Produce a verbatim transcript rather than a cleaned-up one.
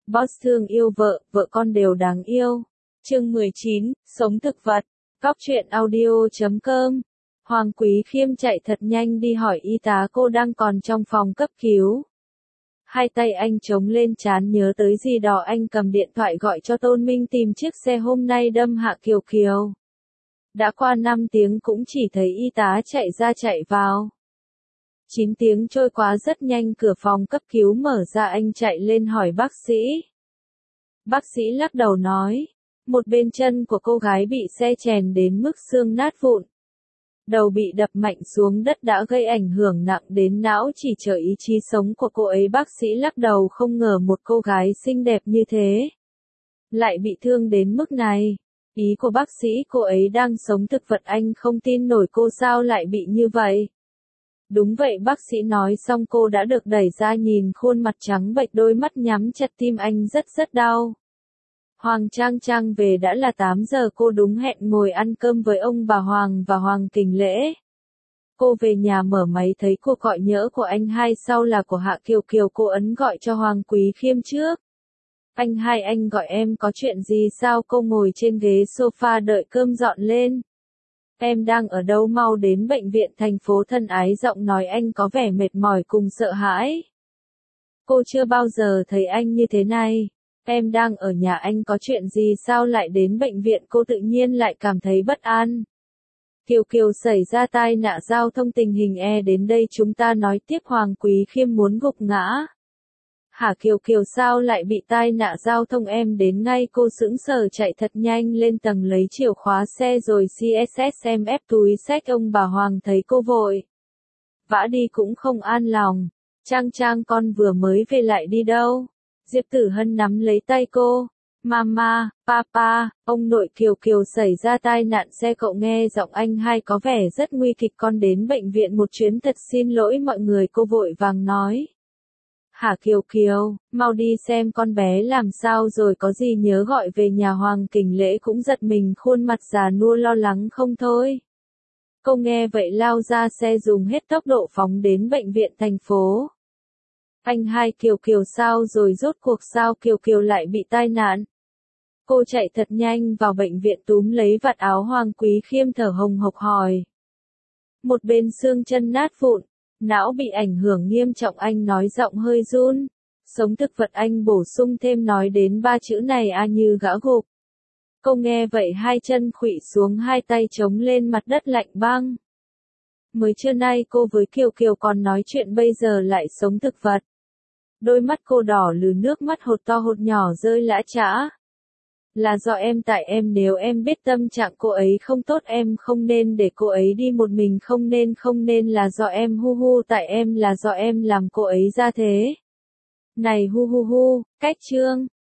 Boss thương yêu vợ, vợ con đều đáng yêu. Chương mười chín, Sống thực vật. Góc truyện audio chấm com. Hoàng Quý Khiêm chạy thật nhanh đi hỏi y tá cô đang còn trong phòng cấp cứu. Hai tay anh chống lên trán nhớ tới gì đó, anh cầm điện thoại gọi cho Tôn Minh tìm chiếc xe hôm nay đâm Hạ Kiều Kiều. Đã qua năm tiếng cũng chỉ thấy y tá chạy ra chạy vào. chín tiếng trôi qua rất nhanh, cửa phòng cấp cứu mở ra, anh chạy lên hỏi bác sĩ. Bác sĩ lắc đầu nói, một bên chân của cô gái bị xe chèn đến mức xương nát vụn. Đầu bị đập mạnh xuống đất đã gây ảnh hưởng nặng đến não, chỉ chờ ý chí sống của cô ấy. Bác sĩ lắc đầu, không ngờ một cô gái xinh đẹp như thế lại bị thương đến mức này. Ý của bác sĩ, cô ấy đang sống thực vật, anh không tin nổi cô sao lại bị như vậy. Đúng vậy, bác sĩ nói xong cô đã được đẩy ra, nhìn khuôn mặt trắng bệch, đôi mắt nhắm chặt, tim anh rất rất đau. Hoàng Trang Trang về đã là tám giờ, cô đúng hẹn ngồi ăn cơm với ông bà Hoàng và Hoàng Kình Lễ. Cô về nhà mở máy thấy cuộc gọi nhỡ của anh hai, sau là của Hạ Kiều Kiều, cô ấn gọi cho Hoàng Quý Khiêm trước. Anh hai, anh gọi em có chuyện gì sao? Cô ngồi trên ghế sofa đợi cơm dọn lên. Em đang ở đâu, mau đến bệnh viện thành phố thân ái, giọng nói anh có vẻ mệt mỏi cùng sợ hãi. Cô chưa bao giờ thấy anh như thế này. Em đang ở nhà, anh có chuyện gì sao lại đến bệnh viện? Cô tự nhiên lại cảm thấy bất an. Kiều Kiều xảy ra tai nạn giao thông, tình hình e đến đây chúng ta nói tiếp. Hoàng Quý Khiêm muốn gục ngã. Hả, Kiều Kiều sao lại bị tai nạn giao thông? Em đến ngay. Cô sững sờ chạy thật nhanh lên tầng lấy chìa khóa xe rồi xê ét ét em ép túi xách. Ông bà Hoàng thấy cô vội vã đi cũng không an lòng. Trang Trang, con vừa mới về, lại đi đâu? Diệp Tử Hân nắm lấy tay cô. Mama, Papa, ông nội, Kiều Kiều xảy ra tai nạn xe. Cậu nghe giọng anh hai có vẻ rất nguy kịch, con đến bệnh viện một chuyến, thật xin lỗi mọi người. Cô vội vàng nói. Hả Kiều Kiều, mau đi xem con bé làm sao rồi, có gì nhớ gọi về nhà. Hoàng Kình Lễ cũng giật mình, khuôn mặt già nua lo lắng không thôi. Cô nghe vậy lao ra xe, dùng hết tốc độ phóng đến bệnh viện thành phố. Anh hai, Kiều Kiều sao rồi, rốt cuộc sao Kiều Kiều lại bị tai nạn? Cô chạy thật nhanh vào bệnh viện, túm lấy vạt áo Hoàng Quý Khiêm, thở hồng hộc hỏi. Một bên xương chân nát vụn, não bị ảnh hưởng nghiêm trọng, anh nói giọng hơi run. Sống thực vật, anh bổ sung thêm, nói đến ba chữ này a như gã gục. Cô nghe vậy hai chân khuỵu xuống, hai tay chống lên mặt đất lạnh băng. Mới trưa nay cô với Kiều Kiều còn nói chuyện, bây giờ lại sống thực vật. Đôi mắt cô đỏ lừ, nước mắt hột to hột nhỏ rơi lã chã. Là do em, tại em, nếu em biết tâm trạng cô ấy không tốt, em không nên để cô ấy đi một mình, không nên không nên là do em, hu hu, tại em, là do em làm cô ấy ra thế. Này hu hu hu, cách chương.